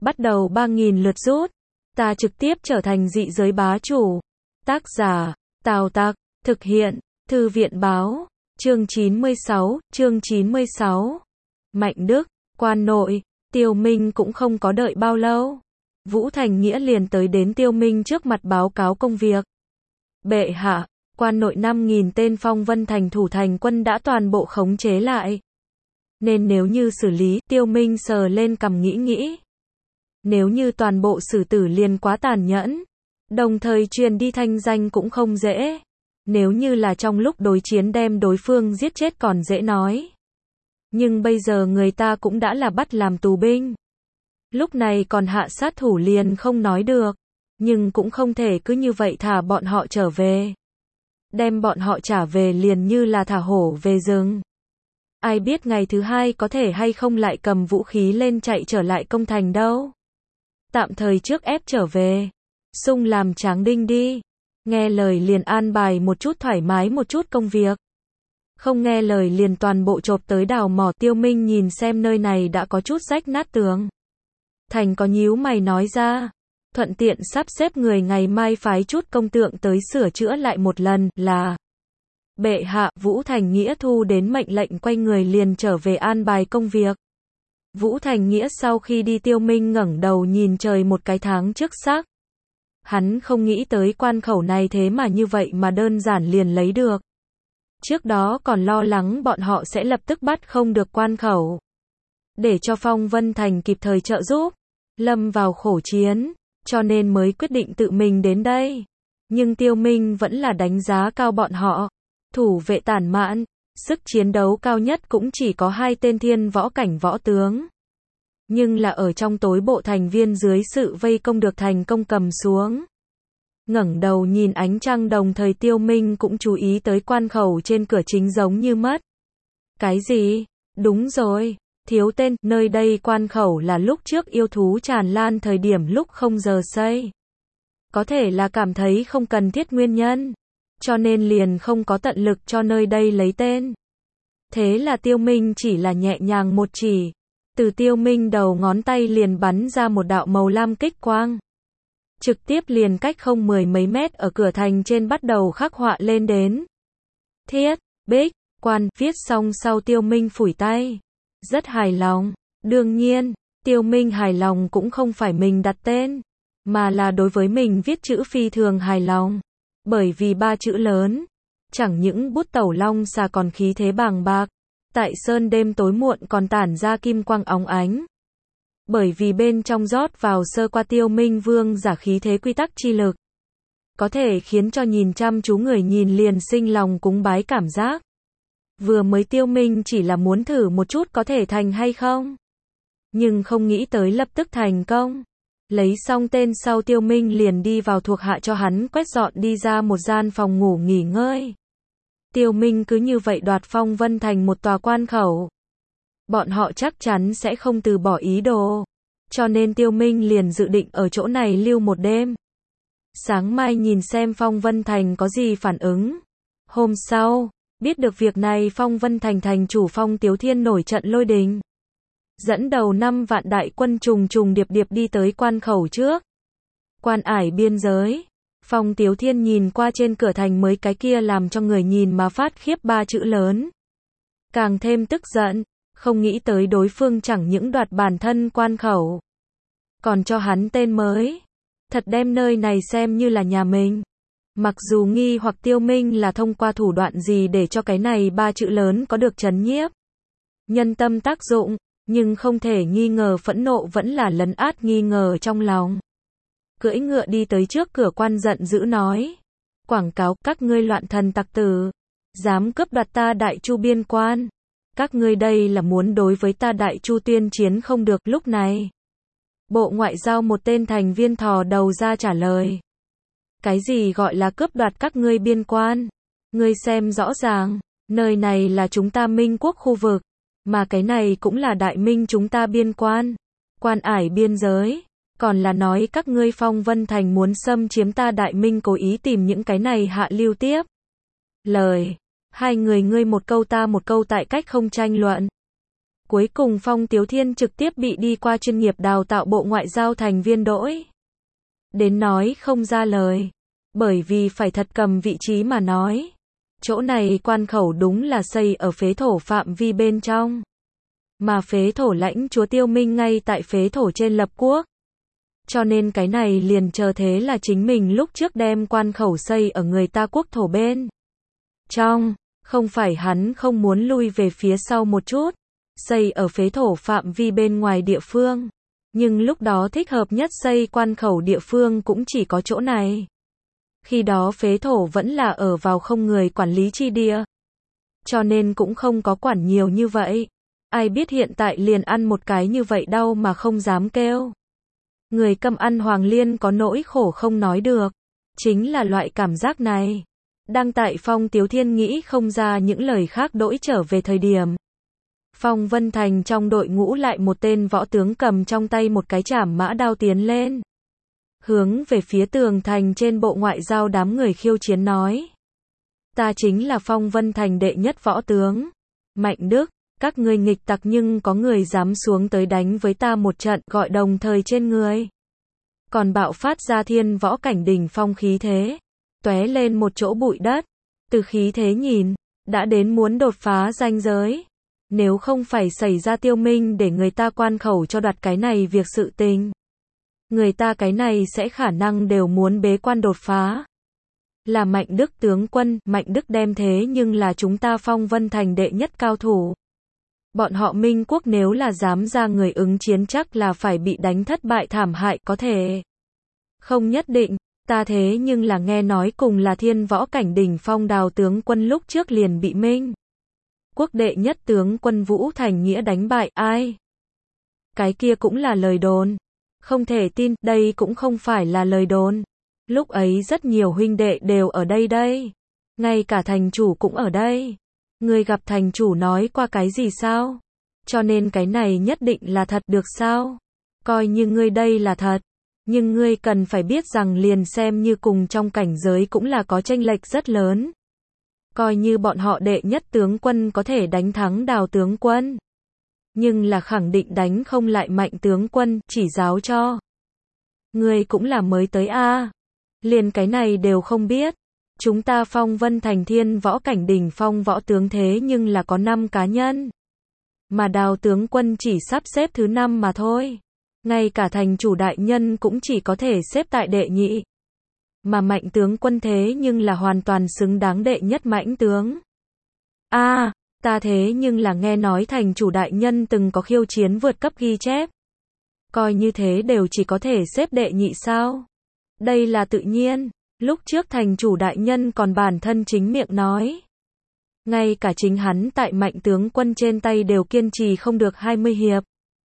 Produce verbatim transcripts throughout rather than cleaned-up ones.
bắt đầu ba nghìn lượt rút. Ta trực tiếp trở thành dị giới bá chủ. Tác giả, Tào Tặc, thực hiện, Thư viện báo, chương chín mươi sáu, chương chín mươi sáu. Mạnh Đức, quan nội, Tiêu Minh cũng không có đợi bao lâu. Vũ Thành Nghĩa liền tới đến Tiêu Minh trước mặt báo cáo công việc. Bệ hạ, quan nội năm nghìn tên Phong Vân Thành thủ thành quân đã toàn bộ khống chế lại. Nên nếu như xử lý, Tiêu Minh sờ lên cằm nghĩ nghĩ. Nếu như toàn bộ xử tử liền quá tàn nhẫn. Đồng thời truyền đi thanh danh cũng không dễ. Nếu như là trong lúc đối chiến đem đối phương giết chết còn dễ nói. Nhưng bây giờ người ta cũng đã là bắt làm tù binh. Lúc này còn hạ sát thủ liền không nói được. Nhưng cũng không thể cứ như vậy thả bọn họ trở về. Đem bọn họ trả về liền như là thả hổ về rừng. Ai biết ngày thứ hai có thể hay không lại cầm vũ khí lên chạy trở lại công thành đâu. Tạm thời trước ép trở về. Sung làm tráng đinh đi. Nghe lời liền an bài một chút thoải mái một chút công việc. Không nghe lời liền toàn bộ chộp tới đào mỏ. Tiêu Minh nhìn xem nơi này đã có chút rách nát tường. Thành có nhíu mày nói ra. Thuận tiện sắp xếp người ngày mai phái chút công tượng tới sửa chữa lại một lần là. Bệ hạ, Vũ Thành Nghĩa thu đến mệnh lệnh quay người liền trở về an bài công việc. Vũ Thành Nghĩa sau khi đi Tiêu Minh ngẩng đầu nhìn trời một cái tháng trước sắc. Hắn không nghĩ tới quan khẩu này thế mà như vậy mà đơn giản liền lấy được. Trước đó còn lo lắng bọn họ sẽ lập tức bắt không được quan khẩu. Để cho Phong Vân Thành kịp thời trợ giúp. Lâm vào khổ chiến. Cho nên mới quyết định tự mình đến đây. Nhưng Tiêu Minh vẫn là đánh giá cao bọn họ. Thủ vệ tản mạn. Sức chiến đấu cao nhất cũng chỉ có hai tên thiên võ cảnh võ tướng. Nhưng là ở trong tối bộ thành viên dưới sự vây công được thành công cầm xuống. Ngẩng đầu nhìn ánh trăng đồng thời Tiêu Minh cũng chú ý tới quan khẩu trên cửa chính giống như mất. Cái gì? Đúng rồi. Thiếu tên, nơi đây quan khẩu là lúc trước yêu thú tràn lan thời điểm lúc không giờ xây. Có thể là cảm thấy không cần thiết nguyên nhân. Cho nên liền không có tận lực cho nơi đây lấy tên. Thế là Tiêu Minh chỉ là nhẹ nhàng một chỉ. Từ Tiêu Minh đầu ngón tay liền bắn ra một đạo màu lam kích quang. Trực tiếp liền cách không mười mấy mét ở cửa thành trên bắt đầu khắc họa lên đến. Thiết, Bích, Quan, viết xong sau Tiêu Minh phủi tay. Rất hài lòng. Đương nhiên, Tiêu Minh hài lòng cũng không phải mình đặt tên. Mà là đối với mình viết chữ phi thường hài lòng. Bởi vì ba chữ lớn. Chẳng những bút tẩu long xà còn khí thế bàng bạc. Tại sơn đêm tối muộn còn tản ra kim quang óng ánh. Bởi vì bên trong rót vào sơ qua Tiêu Minh vương giả khí thế quy tắc chi lực. Có thể khiến cho nhìn chăm chú người nhìn liền sinh lòng cúng bái cảm giác. Vừa mới Tiêu Minh chỉ là muốn thử một chút có thể thành hay không. Nhưng không nghĩ tới lập tức thành công. Lấy xong tên sau Tiêu Minh liền đi vào thuộc hạ cho hắn quét dọn đi ra một gian phòng ngủ nghỉ ngơi. Tiêu Minh cứ như vậy đoạt Phong Vân Thành một tòa quan khẩu. Bọn họ chắc chắn sẽ không từ bỏ ý đồ. Cho nên Tiêu Minh liền dự định ở chỗ này lưu một đêm. Sáng mai nhìn xem Phong Vân Thành có gì phản ứng. Hôm sau, biết được việc này Phong Vân Thành thành chủ Phong Tiếu Thiên nổi trận lôi đình. Dẫn đầu năm vạn đại quân trùng trùng điệp điệp đi tới quan khẩu trước. Quan ải biên giới. Phong Tiếu Thiên nhìn qua trên cửa thành mới cái kia làm cho người nhìn mà phát khiếp ba chữ lớn. Càng thêm tức giận, không nghĩ tới đối phương chẳng những đoạt bản thân quan khẩu. Còn cho hắn tên mới. Thật đem nơi này xem như là nhà mình. Mặc dù nghi hoặc Tiêu Minh là thông qua thủ đoạn gì để cho cái này ba chữ lớn có được trấn nhiếp. Nhân tâm tác dụng, nhưng không thể nghi ngờ phẫn nộ vẫn là lấn át nghi ngờ trong lòng. Cưỡi ngựa đi tới trước cửa quan giận dữ nói. Quảng cáo các ngươi loạn thần tặc tử. Dám cướp đoạt ta Đại Chu biên quan. Các ngươi đây là muốn đối với ta Đại Chu tuyên chiến không được lúc này. Bộ Ngoại giao một tên thành viên thò đầu ra trả lời. Cái gì gọi là cướp đoạt các ngươi biên quan? Ngươi xem rõ ràng, nơi này là chúng ta Minh quốc khu vực. Mà cái này cũng là Đại Minh chúng ta biên quan. Quan ải biên giới. Còn là nói các ngươi Phong Vân Thành muốn xâm chiếm ta Đại Minh cố ý tìm những cái này hạ lưu tiếp. Lời. Hai người ngươi một câu ta một câu tại cách không tranh luận. cuối cùng Phong Tiếu Thiên trực tiếp bị đi qua chuyên nghiệp đào tạo Bộ Ngoại giao thành viên đỗi. Đến nói không ra lời. Bởi vì phải thật cầm vị trí mà nói. Chỗ này quan khẩu đúng là xây ở phế thổ phạm vi bên trong. Mà phế thổ lãnh chúa Tiêu Minh ngay tại phế thổ trên lập quốc. Cho nên cái này liền chờ thế là chính mình lúc trước đem quan khẩu xây ở người ta quốc thổ bên trong. Không phải hắn không muốn lui về phía sau một chút. Xây ở phế thổ phạm vi bên ngoài địa phương. Nhưng lúc đó thích hợp nhất xây quan khẩu địa phương cũng chỉ có chỗ này. Khi đó phế thổ vẫn là ở vào không người quản lý chi địa. Cho nên cũng không có quản nhiều như vậy. Ai biết hiện tại liền ăn một cái như vậy đau mà không dám kêu. Người câm ăn Hoàng Liên có nỗi khổ không nói được. Chính là loại cảm giác này. Đang tại Phong Tiếu Thiên nghĩ không ra những lời khác đỗi trở về thời điểm. Phong Vân Thành trong đội ngũ lại một tên võ tướng cầm trong tay một cái trảm mã đao tiến lên. Hướng về phía tường thành trên Bộ Ngoại giao đám người khiêu chiến nói. Ta chính là Phong Vân Thành đệ nhất võ tướng. Mạnh Đức, các ngươi nghịch tặc nhưng có người dám xuống tới đánh với ta một trận gọi đồng thời trên người. Còn bạo phát ra thiên võ cảnh đỉnh phong khí thế. Tóe lên một chỗ bụi đất. Từ khí thế nhìn, đã đến muốn đột phá ranh giới. Nếu không phải xảy ra Tiêu Minh để người ta quan khẩu cho đoạt cái này việc sự tình. Người ta cái này sẽ khả năng đều muốn bế quan đột phá. Là Mạnh Đức tướng quân, Mạnh Đức đem thế nhưng là chúng ta Phong Vân Thành đệ nhất cao thủ. Bọn họ Minh Quốc nếu là dám ra người ứng chiến chắc là phải bị đánh thất bại thảm hại có thể. Không nhất định, ta thế nhưng là nghe nói cùng là thiên võ cảnh đỉnh phong Đào tướng quân lúc trước liền bị Minh Quốc đệ nhất tướng quân Vũ Thành Nghĩa đánh bại, ai? Cái kia cũng là lời đồn. Không thể tin, đây cũng không phải là lời đồn. Lúc ấy rất nhiều huynh đệ đều ở đây đây. Ngay cả thành chủ cũng ở đây. Ngươi gặp thành chủ nói qua cái gì sao? Cho nên cái này nhất định là thật được sao? Coi như ngươi đây là thật. Nhưng ngươi cần phải biết rằng liền xem như cùng trong cảnh giới cũng là có chênh lệch rất lớn. Coi như bọn họ đệ nhất tướng quân có thể đánh thắng Đào tướng quân. Nhưng là khẳng định đánh không lại Mạnh tướng quân, chỉ giáo cho. Ngươi cũng là mới tới a à. Liền cái này đều không biết. Chúng ta Phong Vân Thành thiên võ cảnh đỉnh phong võ tướng thế nhưng là có năm cá nhân. Mà Đào tướng quân chỉ sắp xếp thứ năm mà thôi. Ngay cả thành chủ đại nhân cũng chỉ có thể xếp tại đệ nhị. Mà Mạnh tướng quân thế nhưng là hoàn toàn xứng đáng đệ nhất mãnh tướng. A, à, ta thế nhưng là nghe nói thành chủ đại nhân từng có khiêu chiến vượt cấp ghi chép. Coi như thế đều chỉ có thể xếp đệ nhị sao? Đây là tự nhiên. Lúc trước thành chủ đại nhân còn bản thân chính miệng nói. Ngay cả chính hắn tại Mạnh tướng quân trên tay đều kiên trì không được hai mươi hiệp.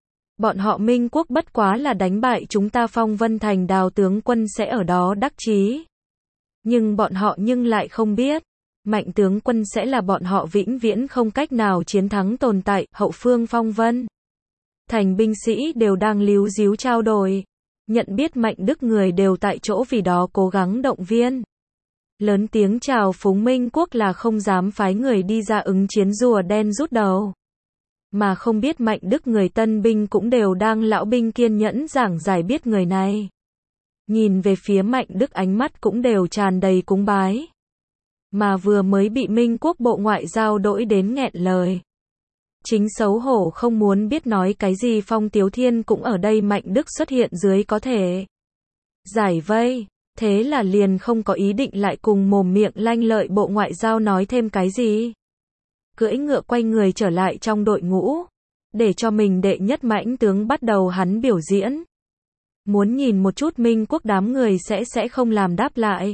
Bọn họ Minh Quốc bất quá là đánh bại chúng ta Phong Vân Thành Đào tướng quân sẽ ở đó đắc chí. Nhưng bọn họ nhưng lại không biết. Mạnh tướng quân sẽ là bọn họ vĩnh viễn không cách nào chiến thắng tồn tại, hậu phương Phong Vân Thành binh sĩ đều đang líu díu trao đổi. Nhận biết Mạnh Đức người đều tại chỗ vì đó cố gắng động viên. Lớn tiếng chào phúng Minh Quốc là không dám phái người đi ra ứng chiến rùa đen rút đầu. Mà không biết Mạnh Đức người tân binh cũng đều đang lão binh kiên nhẫn giảng giải biết người này. Nhìn về phía Mạnh Đức ánh mắt cũng đều tràn đầy cúng bái. Mà vừa mới bị Minh Quốc bộ ngoại giao đỗi đến nghẹn lời. Chính xấu hổ không muốn biết nói cái gì Phong Tiếu Thiên cũng ở đây Mạnh Đức xuất hiện dưới có thể giải vây. Thế là liền không có ý định lại cùng mồm miệng lanh lợi bộ ngoại giao nói thêm cái gì. Cưỡi ngựa quay người trở lại trong đội ngũ. Để cho mình đệ nhất mãnh tướng bắt đầu hắn biểu diễn. Muốn nhìn một chút Minh Quốc đám người sẽ sẽ không làm đáp lại.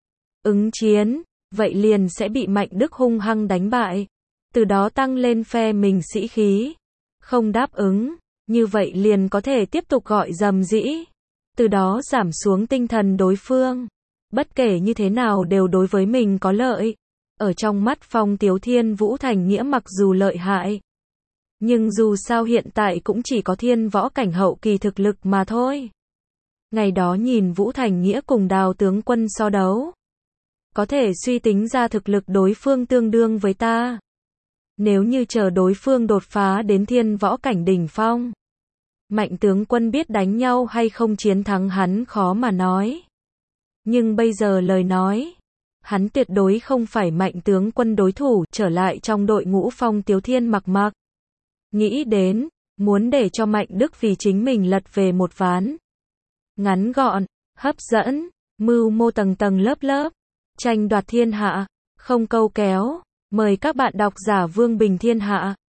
Ứng chiến, vậy liền sẽ bị Mạnh Đức hung hăng đánh bại. Từ đó tăng lên phe mình sĩ khí. Không đáp ứng, như vậy liền có thể tiếp tục gọi dầm dĩ. Từ đó giảm xuống tinh thần đối phương. Bất kể như thế nào đều đối với mình có lợi. Ở trong mắt Phong Tiếu Thiên Vũ Thành Nghĩa mặc dù lợi hại. Nhưng dù sao hiện tại cũng chỉ có thiên võ cảnh hậu kỳ thực lực mà thôi. Ngày đó nhìn Vũ Thành Nghĩa cùng Đào tướng quân so đấu. Có thể suy tính ra thực lực đối phương tương đương với ta. Nếu như chờ đối phương đột phá đến thiên võ cảnh đỉnh phong, Mạnh tướng quân biết đánh nhau hay không chiến thắng hắn khó mà nói. Nhưng bây giờ lời nói, hắn tuyệt đối không phải Mạnh tướng quân đối thủ. Trở lại trong đội ngũ Phong Tiếu Thiên mặc mặc. Nghĩ đến, muốn để cho Mạnh Đức vì chính mình lật về một ván. Ngắn gọn, hấp dẫn, mưu mô tầng tầng lớp lớp, tranh đoạt thiên hạ, không câu kéo. Mời các bạn đọc giả Vương Bình Thiên Hạ.